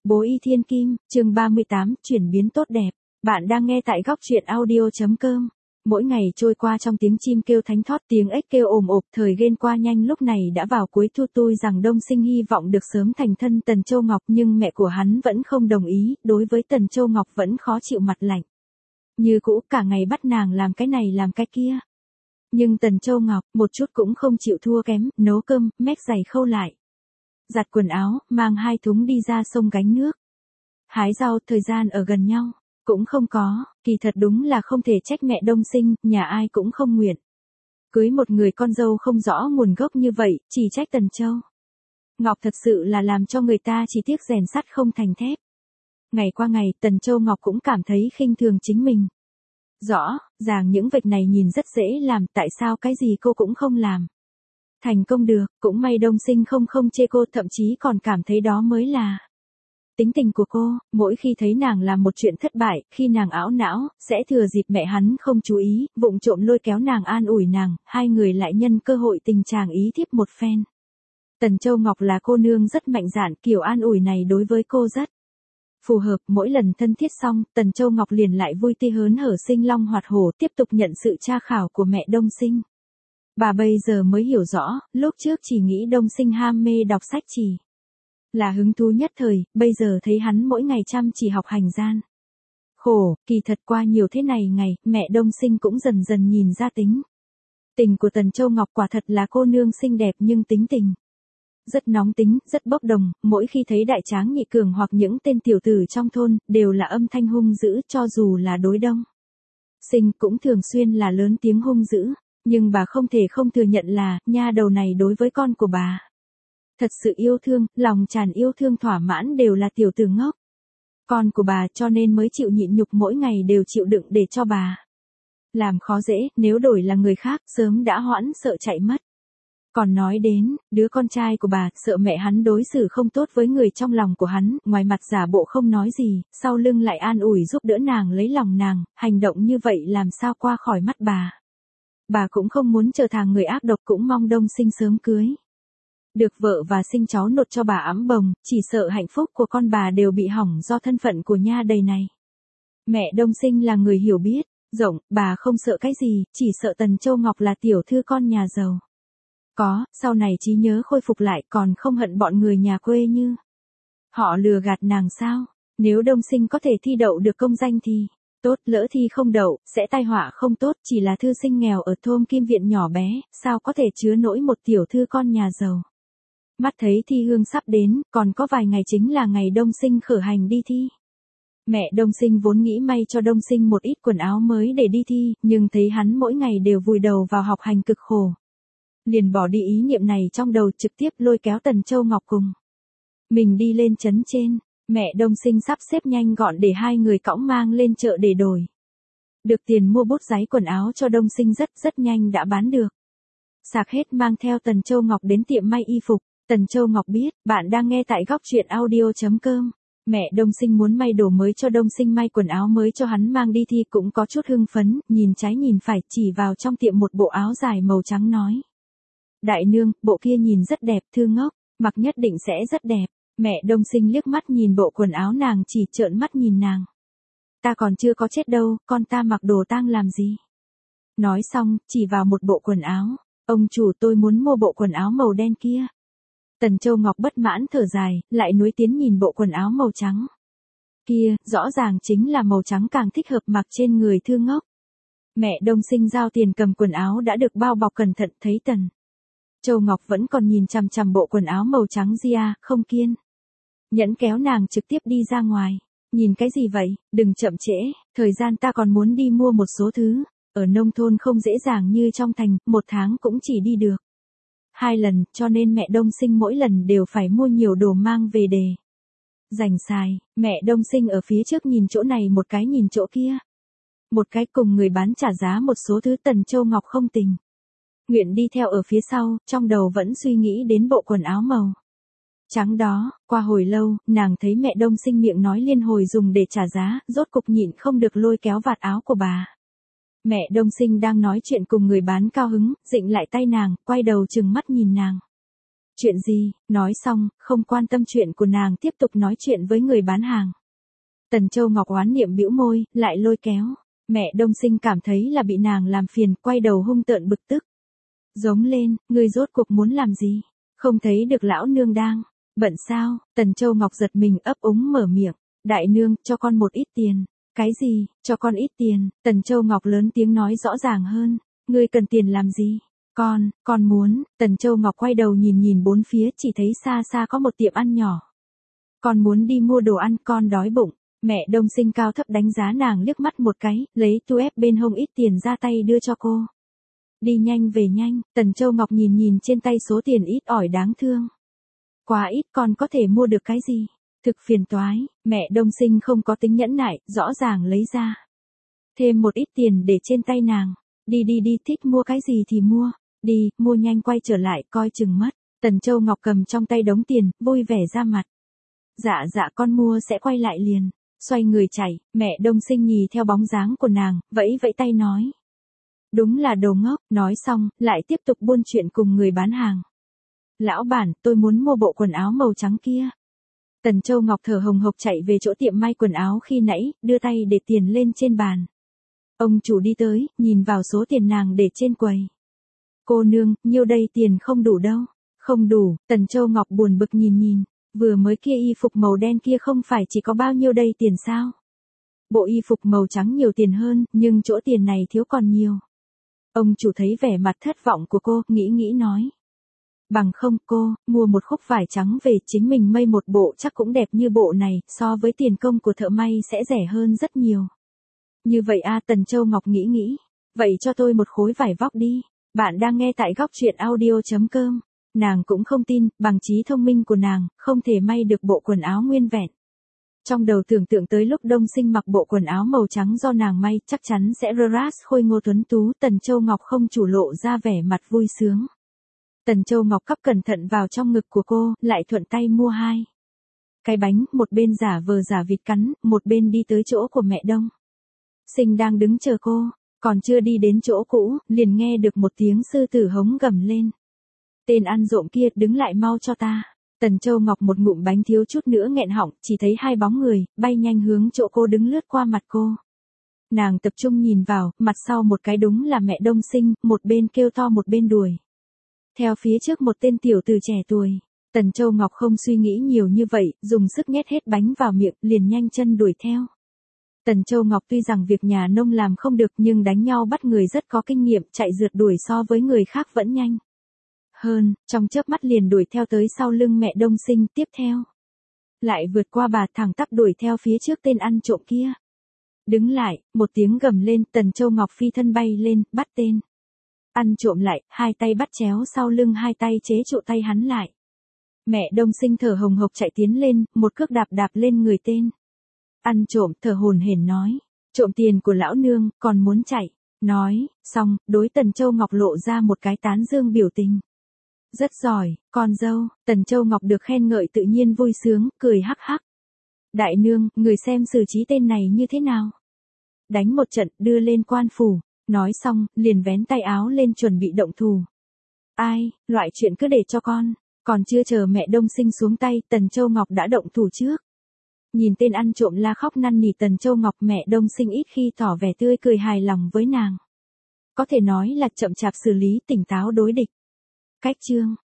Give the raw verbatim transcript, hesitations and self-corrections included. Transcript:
Bố Y Thiên Kim, chương ba mươi tám, chuyển biến tốt đẹp. Bạn đang nghe tại góc truyện audio chấm com. Mỗi ngày trôi qua trong tiếng chim kêu thánh thót, tiếng ếch kêu ồm ộp, thời gian qua nhanh, lúc này đã vào cuối thu. Tôi rằng Đông Sinh hy vọng được sớm thành thân Tần Châu Ngọc, nhưng mẹ của hắn vẫn không đồng ý, đối với Tần Châu Ngọc vẫn khó chịu, mặt lạnh. Như cũ, cả ngày bắt nàng làm cái này làm cái kia. Nhưng Tần Châu Ngọc, một chút cũng không chịu thua kém, nấu cơm, mét giày khâu lại. Giặt quần áo, mang hai thúng đi ra sông gánh nước. Hái rau, thời gian ở gần nhau. Cũng không có, kỳ thật đúng là không thể trách mẹ Đông Sinh, nhà ai cũng không nguyện cưới một người con dâu không rõ nguồn gốc như vậy, chỉ trách Tần Châu Ngọc thật sự là làm cho người ta chỉ tiếc rèn sắt không thành thép. Ngày qua ngày, Tần Châu Ngọc cũng cảm thấy khinh thường chính mình. Rõ ràng những việc này nhìn rất dễ làm, tại sao cái gì cô cũng không làm thành công được. Cũng may Đông Sinh không không chê cô, thậm chí còn cảm thấy đó mới là tính tình của cô. Mỗi khi thấy nàng làm một chuyện thất bại, khi nàng ảo não, sẽ thừa dịp mẹ hắn không chú ý, vụng trộm lôi kéo nàng, an ủi nàng, hai người lại nhân cơ hội tình chàng ý thiếp một phen. Tần Châu Ngọc là cô nương rất mạnh dạn, kiểu an ủi này đối với cô rất phù hợp. Mỗi lần thân thiết xong, Tần Châu Ngọc liền lại vui tươi hớn hở, sinh long hoạt hổ, tiếp tục nhận sự tra khảo của mẹ Đông Sinh. Bà bây giờ mới hiểu rõ, lúc trước chỉ nghĩ Đông Sinh ham mê đọc sách chỉ là hứng thú nhất thời, bây giờ thấy hắn mỗi ngày chăm chỉ học hành gian khổ, kỳ thật qua nhiều thế này ngày, mẹ Đông Sinh cũng dần dần nhìn ra tính tình của Tần Châu Ngọc. Quả thật là cô nương xinh đẹp nhưng tính tình rất nóng tính, rất bốc đồng, mỗi khi thấy Đại Tráng Nhị Cường hoặc những tên tiểu tử trong thôn, đều là âm thanh hung dữ, cho dù là đối Đông Sinh cũng thường xuyên là lớn tiếng hung dữ. Nhưng bà không thể không thừa nhận là, nha đầu này đối với con của bà thật sự yêu thương, lòng tràn yêu thương thỏa mãn, đều là tiểu tử ngốc con của bà, cho nên mới chịu nhịn nhục, mỗi ngày đều chịu đựng để cho bà làm khó dễ. Nếu đổi là người khác, sớm đã hoãn sợ chạy mất. Còn nói đến, đứa con trai của bà, sợ mẹ hắn đối xử không tốt với người trong lòng của hắn, ngoài mặt giả bộ không nói gì, sau lưng lại an ủi giúp đỡ nàng, lấy lòng nàng, hành động như vậy làm sao qua khỏi mắt bà. Bà cũng không muốn trở thành người ác độc, cũng mong Đông Sinh sớm cưới được vợ và sinh cháu nột cho bà ẵm bồng, chỉ sợ hạnh phúc của con bà đều bị hỏng do thân phận của nha đầy này. Mẹ Đông Sinh là người hiểu biết rộng, bà không sợ cái gì, chỉ sợ Tần Châu Ngọc là tiểu thư con nhà giàu có, sau này trí nhớ khôi phục lại, còn không hận bọn người nhà quê như họ lừa gạt nàng sao. Nếu Đông Sinh có thể thi đậu được công danh thì tốt, lỡ thi không đậu, sẽ tai họa không tốt, chỉ là thư sinh nghèo ở thôn Kim Viện nhỏ bé, sao có thể chứa nổi một tiểu thư con nhà giàu. Mắt thấy thi hương sắp đến, còn có vài ngày chính là ngày Đông Sinh khởi hành đi thi. Mẹ Đông Sinh vốn nghĩ may cho Đông Sinh một ít quần áo mới để đi thi, nhưng thấy hắn mỗi ngày đều vùi đầu vào học hành cực khổ, liền bỏ đi ý niệm này trong đầu, trực tiếp lôi kéo Tần Châu Ngọc cùng mình đi lên trấn trên. Mẹ Đông Sinh sắp xếp nhanh gọn để hai người cõng mang lên chợ để đổi được tiền mua bút giấy quần áo cho Đông Sinh, rất rất nhanh đã bán được sạc hết, mang theo Tần Châu Ngọc đến tiệm may y phục. Tần Châu Ngọc biết, bạn đang nghe tại góc truyện audio chấm com. Mẹ Đông Sinh muốn may đồ mới cho Đông Sinh, may quần áo mới cho hắn mang đi thi, cũng có chút hưng phấn, nhìn trái nhìn phải, chỉ vào trong tiệm một bộ áo dài màu trắng nói: Đại nương, bộ kia nhìn rất đẹp, Thư Ngốc, mặc nhất định sẽ rất đẹp. Mẹ Đông Sinh liếc mắt nhìn bộ quần áo nàng, chỉ trợn mắt nhìn nàng. Ta còn chưa có chết đâu, con ta mặc đồ tang làm gì? Nói xong, chỉ vào một bộ quần áo. Ông chủ, tôi muốn mua bộ quần áo màu đen kia. Tần Châu Ngọc bất mãn thở dài, lại nuối tiến nhìn bộ quần áo màu trắng kia, rõ ràng chính là màu trắng càng thích hợp mặc trên người Thư Ngốc. Mẹ Đông Sinh giao tiền cầm quần áo đã được bao bọc cẩn thận, thấy Tần Châu Ngọc vẫn còn nhìn chằm chằm bộ quần áo màu trắng ria, không kiên nhẫn kéo nàng trực tiếp đi ra ngoài. Nhìn cái gì vậy, đừng chậm trễ, thời gian ta còn muốn đi mua một số thứ. Ở nông thôn không dễ dàng như trong thành, một tháng cũng chỉ đi được hai lần, cho nên mẹ Đông Sinh mỗi lần đều phải mua nhiều đồ mang về để dành xài. Mẹ Đông Sinh ở phía trước nhìn chỗ này một cái, nhìn chỗ kia một cái, cùng người bán trả giá một số thứ. Tần Châu Ngọc không tình nguyện đi theo ở phía sau, trong đầu vẫn suy nghĩ đến bộ quần áo màu trắng đó. Qua hồi lâu, nàng thấy mẹ Đông Sinh miệng nói liên hồi dùng để trả giá, rốt cục nhịn không được lôi kéo vạt áo của bà. Mẹ Đông Sinh đang nói chuyện cùng người bán cao hứng, dịnh lại tay nàng, quay đầu trừng mắt nhìn nàng. Chuyện gì? Nói xong, không quan tâm chuyện của nàng tiếp tục nói chuyện với người bán hàng. Tần Châu Ngọc oán niệm bĩu môi, lại lôi kéo. Mẹ Đông Sinh cảm thấy là bị nàng làm phiền, quay đầu hung tợn bực tức. Giống lên, ngươi rốt cuộc muốn làm gì? Không thấy được lão nương đang bận sao? Tần Châu Ngọc giật mình ấp úng mở miệng. Đại nương, cho con một ít tiền. Cái gì? Cho con ít tiền? Tần Châu Ngọc lớn tiếng nói rõ ràng hơn. Ngươi cần tiền làm gì? Con, con muốn. Tần Châu Ngọc quay đầu nhìn nhìn bốn phía, chỉ thấy xa xa có một tiệm ăn nhỏ. Con muốn đi mua đồ ăn, con đói bụng. Mẹ Đông Sinh cao thấp đánh giá nàng liếc mắt một cái, lấy tu ép bên hông ít tiền ra tay đưa cho cô. Đi nhanh về nhanh. Tần Châu Ngọc nhìn nhìn trên tay số tiền ít ỏi đáng thương. Quá ít, con có thể mua được cái gì? Thực phiền toái. Mẹ Đông Sinh không có tính nhẫn nại, rõ ràng lấy ra thêm một ít tiền để trên tay nàng. Đi đi đi, thích mua cái gì thì mua. Đi, mua nhanh quay trở lại, coi chừng mất. Tần Châu Ngọc cầm trong tay đống tiền, vui vẻ ra mặt. Dạ dạ con mua sẽ quay lại liền. Xoay người chạy, mẹ Đông Sinh nhì theo bóng dáng của nàng, vẫy vẫy tay nói. Đúng là đồ ngốc, nói xong, lại tiếp tục buôn chuyện cùng người bán hàng. Lão bản, tôi muốn mua bộ quần áo màu trắng kia. Tần Châu Ngọc thở hồng hộc chạy về chỗ tiệm may quần áo khi nãy, đưa tay để tiền lên trên bàn. Ông chủ đi tới, nhìn vào số tiền nàng để trên quầy. Cô nương, nhiêu đây tiền không đủ đâu. Không đủ, Tần Châu Ngọc buồn bực nhìn nhìn. Vừa mới kia y phục màu đen kia không phải chỉ có bao nhiêu đây tiền sao? Bộ y phục màu trắng nhiều tiền hơn, nhưng chỗ tiền này thiếu còn nhiều. Ông chủ thấy vẻ mặt thất vọng của cô, nghĩ nghĩ nói. Bằng không cô, mua một khúc vải trắng về chính mình may một bộ chắc cũng đẹp như bộ này, so với tiền công của thợ may sẽ rẻ hơn rất nhiều. Như vậy a Tần Châu Ngọc nghĩ nghĩ. Vậy cho tôi một khối vải vóc đi. Bạn đang nghe tại góc truyện audio chấm com. Nàng cũng không tin, bằng trí thông minh của nàng, không thể may được bộ quần áo nguyên vẹn. Trong đầu tưởng tượng tới lúc Đông Sinh mặc bộ quần áo màu trắng do nàng may, chắc chắn sẽ rơ rát khôi ngô tuấn tú. Tần Châu Ngọc không chủ lộ ra vẻ mặt vui sướng. Tần Châu Ngọc cắp cẩn thận vào trong ngực của cô, lại thuận tay mua hai cái bánh, một bên giả vờ giả vịt cắn, một bên đi tới chỗ của mẹ Đông Sinh đang đứng chờ cô. Còn chưa đi đến chỗ cũ, liền nghe được một tiếng sư tử hống gầm lên. Tên ăn trộm kia, đứng lại mau cho ta. Tần Châu Ngọc một ngụm bánh thiếu chút nữa nghẹn họng, chỉ thấy hai bóng người, bay nhanh hướng chỗ cô đứng lướt qua mặt cô. Nàng tập trung nhìn vào, mặt sau một cái đúng là mẹ Đông Sinh, một bên kêu to một bên đuổi. Theo phía trước một tên tiểu tử trẻ tuổi. Tần Châu Ngọc không suy nghĩ nhiều như vậy, dùng sức nhét hết bánh vào miệng, liền nhanh chân đuổi theo. Tần Châu Ngọc tuy rằng việc nhà nông làm không được nhưng đánh nhau bắt người rất có kinh nghiệm, chạy rượt đuổi so với người khác vẫn nhanh hơn, trong chớp mắt liền đuổi theo tới sau lưng mẹ Đông Sinh, tiếp theo lại vượt qua bà, thẳng tắp đuổi theo phía trước tên ăn trộm kia. Đứng lại, một tiếng gầm lên, Tần Châu Ngọc phi thân bay lên, bắt tên ăn trộm lại, hai tay bắt chéo sau lưng, hai tay chế trụ tay hắn lại. Mẹ Đông Sinh thở hồng hộc chạy tiến lên, một cước đạp đạp lên người tên ăn trộm, thở hổn hển nói. Trộm tiền của lão nương, còn muốn chạy. Nói, xong, đối Tần Châu Ngọc lộ ra một cái tán dương biểu tình. Rất giỏi, con dâu. Tần Châu Ngọc được khen ngợi tự nhiên vui sướng, cười hắc hắc. Đại nương, người xem xử trí tên này như thế nào? Đánh một trận, đưa lên quan phủ. Nói xong, liền vén tay áo lên chuẩn bị động thủ. Ai, loại chuyện cứ để cho con. Còn chưa chờ mẹ Đông Sinh xuống tay, Tần Châu Ngọc đã động thủ trước. Nhìn tên ăn trộm la khóc năn nỉ Tần Châu Ngọc, mẹ Đông Sinh ít khi tỏ vẻ tươi cười hài lòng với nàng. Có thể nói là chậm chạp xử lý, tỉnh táo đối địch. Cách chương